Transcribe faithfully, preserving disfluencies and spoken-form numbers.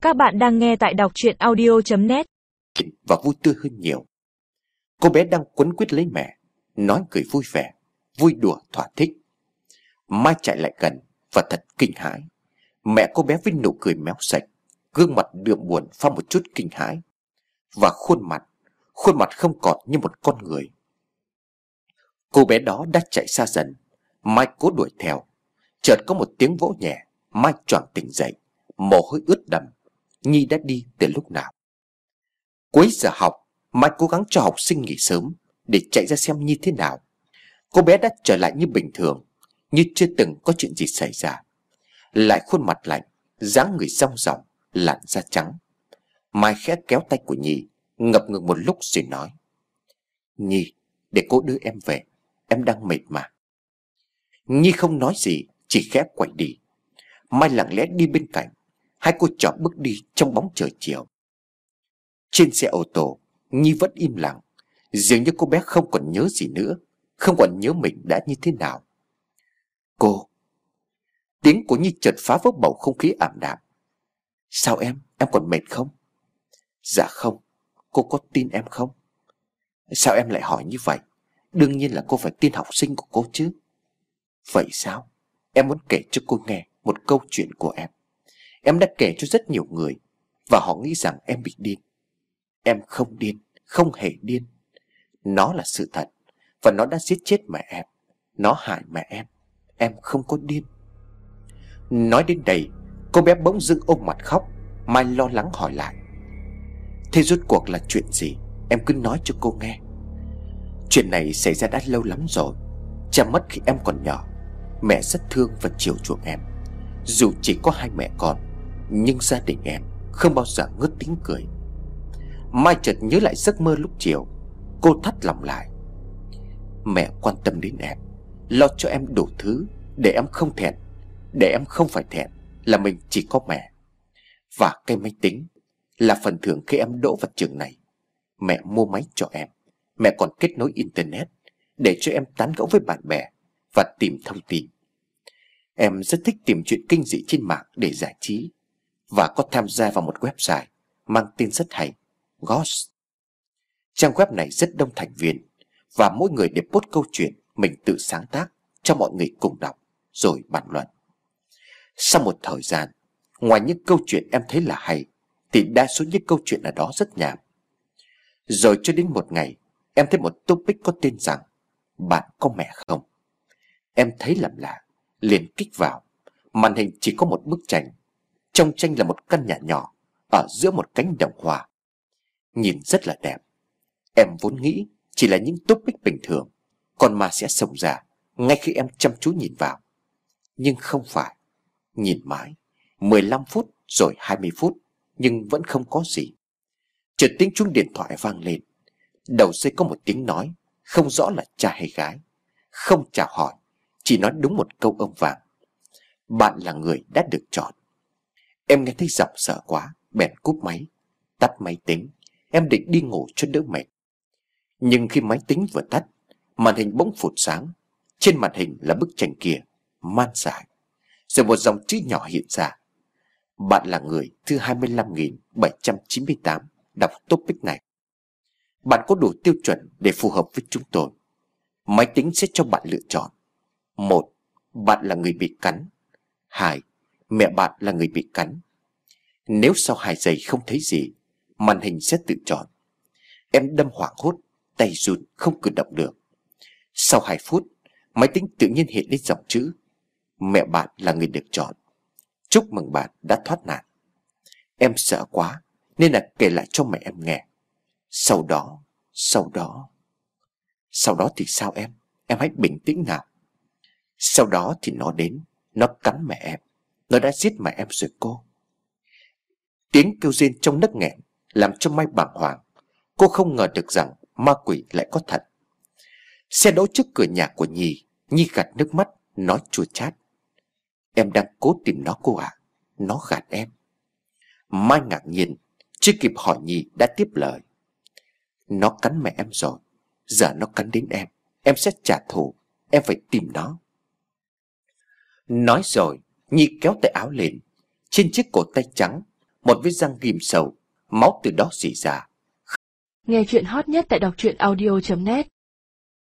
Các bạn đang nghe tại đọc truyện audio chấm net. Và vui tươi hơn nhiều. Cô bé đang quấn quýt lấy mẹ, nói cười vui vẻ, vui đùa thỏa thích. Mai chạy lại gần và thật kinh hãi. Mẹ cô bé với nụ cười méo sạch, gương mặt đượm buồn pha một chút kinh hãi, và khuôn mặt Khuôn mặt không còn như một con người. Cô bé đó đã chạy xa dần. Mai cố đuổi theo. Chợt có một tiếng vỗ nhẹ. Mai choàng tỉnh dậy, mồ hôi ướt đầm. Nhi đã đi từ lúc nào? Cuối giờ học, Mai cố gắng cho học sinh nghỉ sớm để chạy ra xem như thế nào. Cô bé đã trở lại như bình thường, như chưa từng có chuyện gì xảy ra. Lại khuôn mặt lạnh, dáng người rong ròng, làn da trắng. Mai khẽ kéo tay của Nhi, ngập ngừng một lúc rồi nói: "Nhi, để cô đưa em về, em đang mệt mà." Nhi không nói gì, chỉ khẽ quay đi. Mai lặng lẽ đi bên cạnh. Hai cô trò bước đi trong bóng trời chiều. Trên xe ô tô, Nhi vẫn im lặng, dường như cô bé không còn nhớ gì nữa, không còn nhớ mình đã như thế nào. "Cô." Tiếng của Nhi chợt phá vỡ bầu không khí ảm đạm. "Sao em, em còn mệt không?" "Dạ không." "Cô có tin em không?" "Sao em lại hỏi như vậy? Đương nhiên là cô phải tin học sinh của cô chứ." "Vậy sao? Em muốn kể cho cô nghe một câu chuyện của em. Em đã kể cho rất nhiều người, và họ nghĩ rằng em bị điên. Em không điên, không hề điên. Nó là sự thật, và nó đã giết chết mẹ em. Nó hại mẹ em. Em không có điên." Nói đến đây, cô bé bỗng dưng ôm mặt khóc. Mai lo lắng hỏi lại: "Thế rốt cuộc là chuyện gì? Em cứ nói cho cô nghe." "Chuyện này xảy ra đã lâu lắm rồi. Cha mất khi em còn nhỏ. Mẹ rất thương và chiều chuộng em. Dù chỉ có hai mẹ con, nhưng gia đình em không bao giờ ngớt tiếng cười." Mai chợt nhớ lại giấc mơ lúc chiều. Cô thắt lòng lại. "Mẹ quan tâm đến em, lo cho em đủ thứ, để em không thẹn, để em không phải thẹn là mình chỉ có mẹ. Và cái máy tính là phần thưởng khi em đỗ vào trường này. Mẹ mua máy cho em. Mẹ còn kết nối internet để cho em tán gẫu với bạn bè và tìm thông tin. Em rất thích tìm chuyện kinh dị trên mạng để giải trí, và có tham gia vào một website mang tên rất hay, Ghost. Trang web này rất đông thành viên, và mỗi người đều post câu chuyện mình tự sáng tác cho mọi người cùng đọc rồi bàn luận. Sau một thời gian, ngoài những câu chuyện em thấy là hay, thì đa số những câu chuyện ở đó rất nhảm. Rồi cho đến một ngày, em thấy một topic có tên rằng bạn có mẹ không. Em thấy lầm lạ, liền kích vào. Màn hình chỉ có một bức tranh. Trong tranh là một căn nhà nhỏ ở giữa một cánh đồng hoa, nhìn rất là đẹp. Em vốn nghĩ chỉ là những topic bình thường, còn mà sẽ xông ra ngay khi em chăm chú nhìn vào. Nhưng không phải. Nhìn mãi mười lăm phút rồi hai mươi phút, nhưng vẫn không có gì. Chợt tiếng chuông điện thoại vang lên. Đầu dây có một tiếng nói, không rõ là trai hay gái. Không chào hỏi, chỉ nói đúng một câu ông vàng: "Bạn là người đã được chọn." Em nghe thấy giọng sợ quá, bèn cúp máy, tắt máy tính. Em định đi ngủ cho đỡ mệt. Nhưng khi máy tính vừa tắt, màn hình bỗng phụt sáng. Trên màn hình là bức tranh kia, man dại. Rồi một dòng chữ nhỏ hiện ra: "Bạn là người thứ hai mươi lăm nghìn bảy trăm chín mươi tám đọc topic này. Bạn có đủ tiêu chuẩn để phù hợp với chúng tôi. Máy tính sẽ cho bạn lựa chọn: một. Bạn là người bị cắn. Hai. Mẹ bạn là người bị cắn. Nếu sau hai giây không thấy gì, màn hình sẽ tự chọn." Em đâm hoảng hốt, tay run không cử động được. Sau hai phút, máy tính tự nhiên hiện lên dòng chữ: "Mẹ bạn là người được chọn. Chúc mừng bạn đã thoát nạn." Em sợ quá nên là kể lại cho mẹ em nghe. Sau đó Sau đó Sau đó thì sao em? Em hãy bình tĩnh nào. Sau đó thì nó đến. Nó cắn mẹ em. Nó đã giết mẹ em rồi cô." Tiếng kêu rên trong nấc nghẹn làm cho Mai bàng hoàng. Cô không ngờ được rằng ma quỷ lại có thật. Xe đỗ trước cửa nhà của Nhi. Nhi gạt nước mắt, nói chua chát: "Em đang cố tìm nó cô ạ. Nó gạt em." Mai ngạc nhiên, chưa kịp hỏi Nhi đã tiếp lời: "Nó cắn mẹ em rồi. Giờ nó cắn đến em. Em sẽ trả thù. Em phải tìm nó." Nói rồi, Nhi kéo tay áo lên. Trên chiếc cổ tay trắng, một vết răng ghim sâu, máu từ đó rỉ ra. Nghe chuyện hot nhất tại đọc truyện audio chấm net.